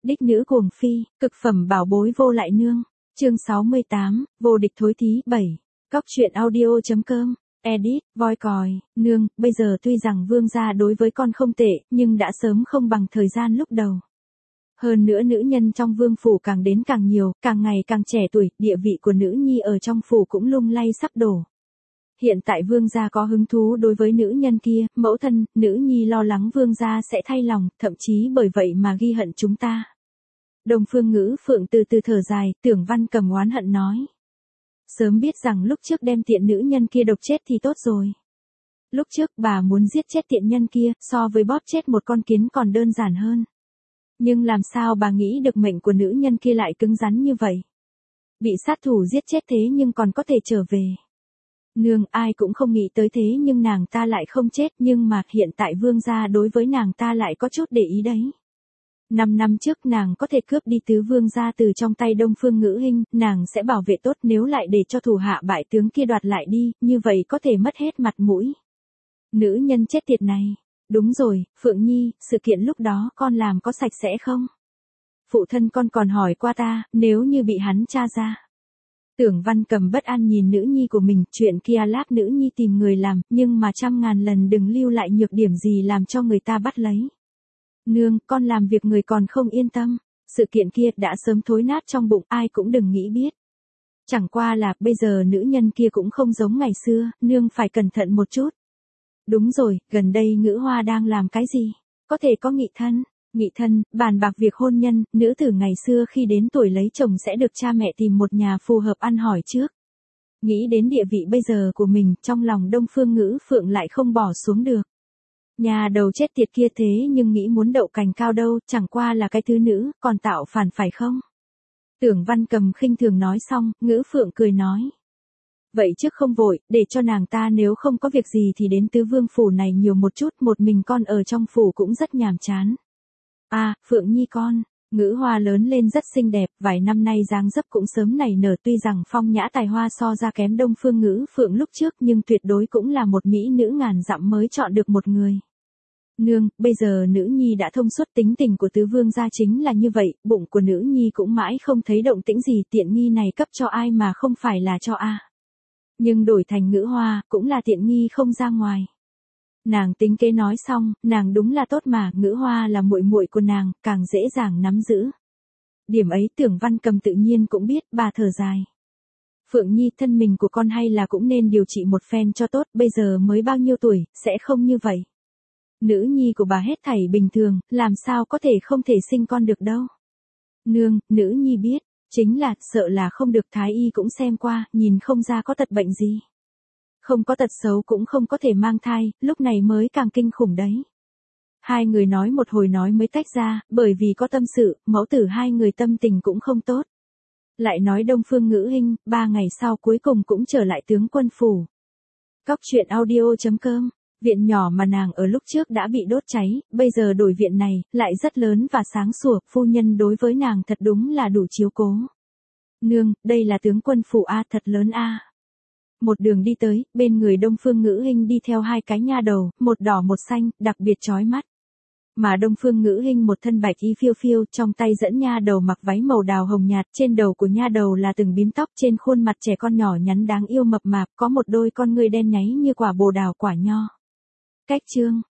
Đích nữ cuồng phi, cực phẩm bảo bối vô lại nương. Chương 68, vô địch thối thí 7. Cóc truyện audio.com. Edit, voi còi, nương, bây giờ tuy rằng vương gia đối với con không tệ, nhưng đã sớm không bằng thời gian lúc đầu. Hơn nữa nữ nhân trong vương phủ càng đến càng nhiều, càng ngày càng trẻ tuổi, địa vị của nữ nhi ở trong phủ cũng lung lay sắp đổ. Hiện tại vương gia có hứng thú đối với nữ nhân kia, mẫu thân, nữ nhi lo lắng vương gia sẽ thay lòng, thậm chí bởi vậy mà ghi hận chúng ta. Đông Phương Ngữ Phượng từ từ thở dài, Tưởng Văn Cầm oán hận nói. Sớm biết rằng lúc trước đem tiện nữ nhân kia độc chết thì tốt rồi. Lúc trước bà muốn giết chết tiện nhân kia, so với bóp chết một con kiến còn đơn giản hơn. Nhưng làm sao bà nghĩ được mệnh của nữ nhân kia lại cứng rắn như vậy? Bị sát thủ giết chết thế nhưng còn có thể trở về. Nương, ai cũng không nghĩ tới thế nhưng nàng ta lại không chết, nhưng mà hiện tại vương gia đối với nàng ta lại có chút để ý đấy. 5 năm trước nàng có thể cướp đi tứ vương gia từ trong tay Đông Phương Ngữ Hinh, nàng sẽ bảo vệ tốt, nếu lại để cho thủ hạ bại tướng kia đoạt lại đi, như vậy có thể mất hết mặt mũi. Nữ nhân chết tiệt này. Đúng rồi, Phượng Nhi, sự kiện lúc đó con làm có sạch sẽ không? Phụ thân con còn hỏi qua ta, nếu như bị hắn tra ra. Tưởng Văn Cầm bất an nhìn nữ nhi của mình, chuyện kia lát nữ nhi tìm người làm, nhưng mà 100.000 lần đừng lưu lại nhược điểm gì làm cho người ta bắt lấy. Nương, con làm việc người còn không yên tâm, sự kiện kia đã sớm thối nát trong bụng, ai cũng đừng nghĩ biết. Chẳng qua là, bây giờ nữ nhân kia cũng không giống ngày xưa, nương phải cẩn thận một chút. Đúng rồi, gần đây Ngữ Hoa đang làm cái gì? Có thể có nghị thân. Nghị thân, bàn bạc việc hôn nhân, nữ tử ngày xưa khi đến tuổi lấy chồng sẽ được cha mẹ tìm một nhà phù hợp ăn hỏi trước. Nghĩ đến địa vị bây giờ của mình, trong lòng Đông Phương Ngữ Phượng lại không bỏ xuống được. Nhà đầu chết tiệt kia thế nhưng nghĩ muốn đậu cành cao đâu, chẳng qua là cái thứ nữ, còn tạo phản phải không? Tưởng Văn Cầm khinh thường nói xong, Ngữ Phượng cười nói. Vậy trước không vội, để cho nàng ta nếu không có việc gì thì đến tứ vương phủ này nhiều một chút, một mình con ở trong phủ cũng rất nhàm chán. À, Phượng Nhi con, Ngữ Hoa lớn lên rất xinh đẹp, vài năm nay dáng dấp cũng sớm nảy nở, tuy rằng phong nhã tài hoa so ra kém Đông Phương Ngữ Phượng lúc trước nhưng tuyệt đối cũng là một mỹ nữ ngàn dặm mới chọn được một người. Nương, bây giờ nữ nhi đã thông suốt, tính tình của tứ vương gia chính là như vậy, bụng của nữ nhi cũng mãi không thấy động tĩnh gì, tiện nghi này cấp cho ai mà không phải là cho a. Nhưng đổi thành Ngữ Hoa, cũng là tiện nghi không ra ngoài. Nàng tính kế nói xong, nàng đúng là tốt mà, Ngữ Hoa là muội muội của nàng, càng dễ dàng nắm giữ. Điểm ấy Tưởng Văn Cầm tự nhiên cũng biết, bà thở dài. Phượng Nhi, thân mình của con hay là cũng nên điều trị một phen cho tốt, bây giờ mới bao nhiêu tuổi, sẽ không như vậy. Nữ nhi của bà hết thảy bình thường, làm sao có thể không thể sinh con được đâu. Nương, nữ nhi biết, chính là, sợ là không được thái y cũng xem qua, nhìn không ra có tật bệnh gì. Không có tật xấu cũng không có thể mang thai, lúc này mới càng kinh khủng đấy. Hai người nói một hồi nói mới tách ra, bởi vì có tâm sự, mẫu tử hai người tâm tình cũng không tốt. Lại nói Đông Phương Ngữ Hinh, 3 ngày sau cuối cùng cũng trở lại tướng quân phủ. Cóc truyện audio.com. Viện nhỏ mà nàng ở lúc trước đã bị đốt cháy, bây giờ đổi viện này, lại rất lớn và sáng sủa, phu nhân đối với nàng thật đúng là đủ chiếu cố. Nương, đây là tướng quân phủ a, thật lớn a. Một đường đi tới, bên người Đông Phương Ngữ Hinh đi theo 2 cái nha đầu, một đỏ một xanh, đặc biệt chói mắt. Mà Đông Phương Ngữ Hinh một thân bạch y phiêu phiêu, trong tay dẫn nha đầu mặc váy màu đào hồng nhạt, trên đầu của nha đầu là từng bím tóc, trên khuôn mặt trẻ con nhỏ nhắn đáng yêu mập mạp, có một đôi con ngươi đen nháy như quả bồ đào quả nho. Cách chương